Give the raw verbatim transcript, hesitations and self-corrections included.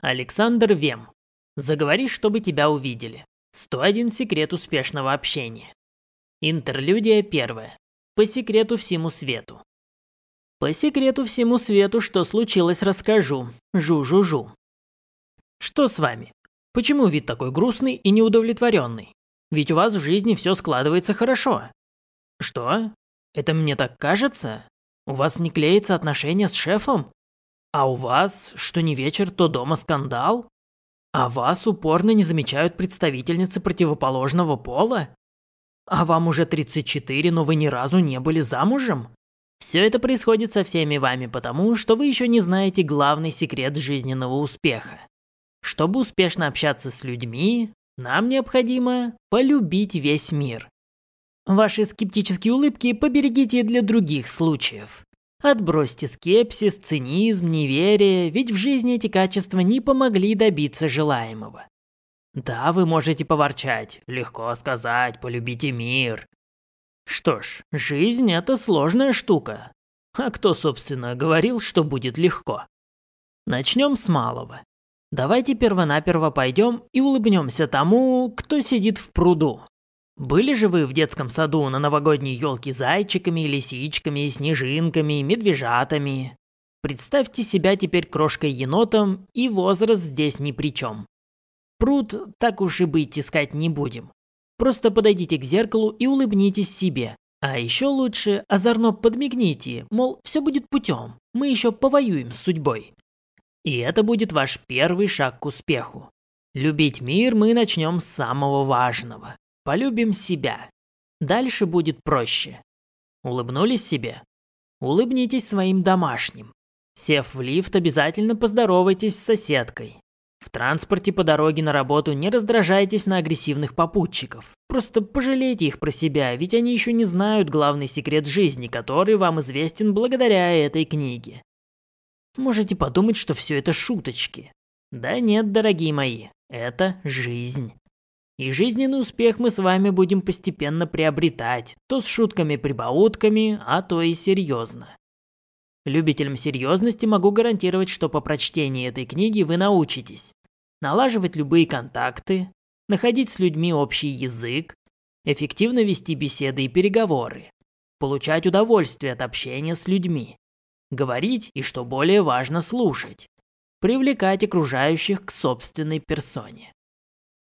Александр Вем. Заговори, чтобы тебя увидели. сто один секрет успешного общения. Интерлюдия первая. По секрету всему свету. По секрету всему свету, что случилось, расскажу. Жу-жу-жу. Что с вами? Почему вид такой грустный и неудовлетворенный? Ведь у вас в жизни все складывается хорошо. Что? Это мне так кажется? У вас не клеятся отношения с шефом? А у вас, что не вечер, то дома скандал? А вас упорно не замечают представительницы противоположного пола? А вам уже тридцать четыре, но вы ни разу не были замужем? Все это происходит со всеми вами потому, что вы еще не знаете главный секрет жизненного успеха. Чтобы успешно общаться с людьми, нам необходимо полюбить весь мир. Ваши скептические улыбки поберегите для других случаев. Отбросьте скепсис, цинизм, неверие, ведь в жизни эти качества не помогли добиться желаемого. Да, вы можете поворчать, легко сказать, полюбите мир. Что ж, жизнь – это сложная штука. А кто, собственно, говорил, что будет легко? Начнем с малого. Давайте первонаперво пойдем и улыбнемся тому, кто сидит в пруду. Были же вы в детском саду на новогодней елке зайчиками, лисичками, снежинками, медвежатами? Представьте себя теперь крошкой-енотом, и возраст здесь ни при чем. Пруд, так уж и быть, искать не будем. Просто подойдите к зеркалу и улыбнитесь себе. А еще лучше озорно подмигните, мол, все будет путем, мы еще повоюем с судьбой. И это будет ваш первый шаг к успеху. Любить мир мы начнем с самого важного. Полюбим себя. Дальше будет проще. Улыбнулись себе? Улыбнитесь своим домашним. Сев в лифт, обязательно поздоровайтесь с соседкой. В транспорте по дороге на работу не раздражайтесь на агрессивных попутчиков. Просто пожалейте их про себя, ведь они еще не знают главный секрет жизни, который вам известен благодаря этой книге. Можете подумать, что все это шуточки. Да нет, дорогие мои, это жизнь. И жизненный успех мы с вами будем постепенно приобретать, то с шутками-прибаутками, а то и серьезно. Любителям серьезности могу гарантировать, что по прочтении этой книги вы научитесь налаживать любые контакты, находить с людьми общий язык, эффективно вести беседы и переговоры, получать удовольствие от общения с людьми, говорить и, что более важно, слушать, привлекать окружающих к собственной персоне.